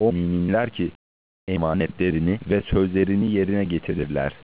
o müminler ki emanetlerini ve sözlerini yerine getirirler.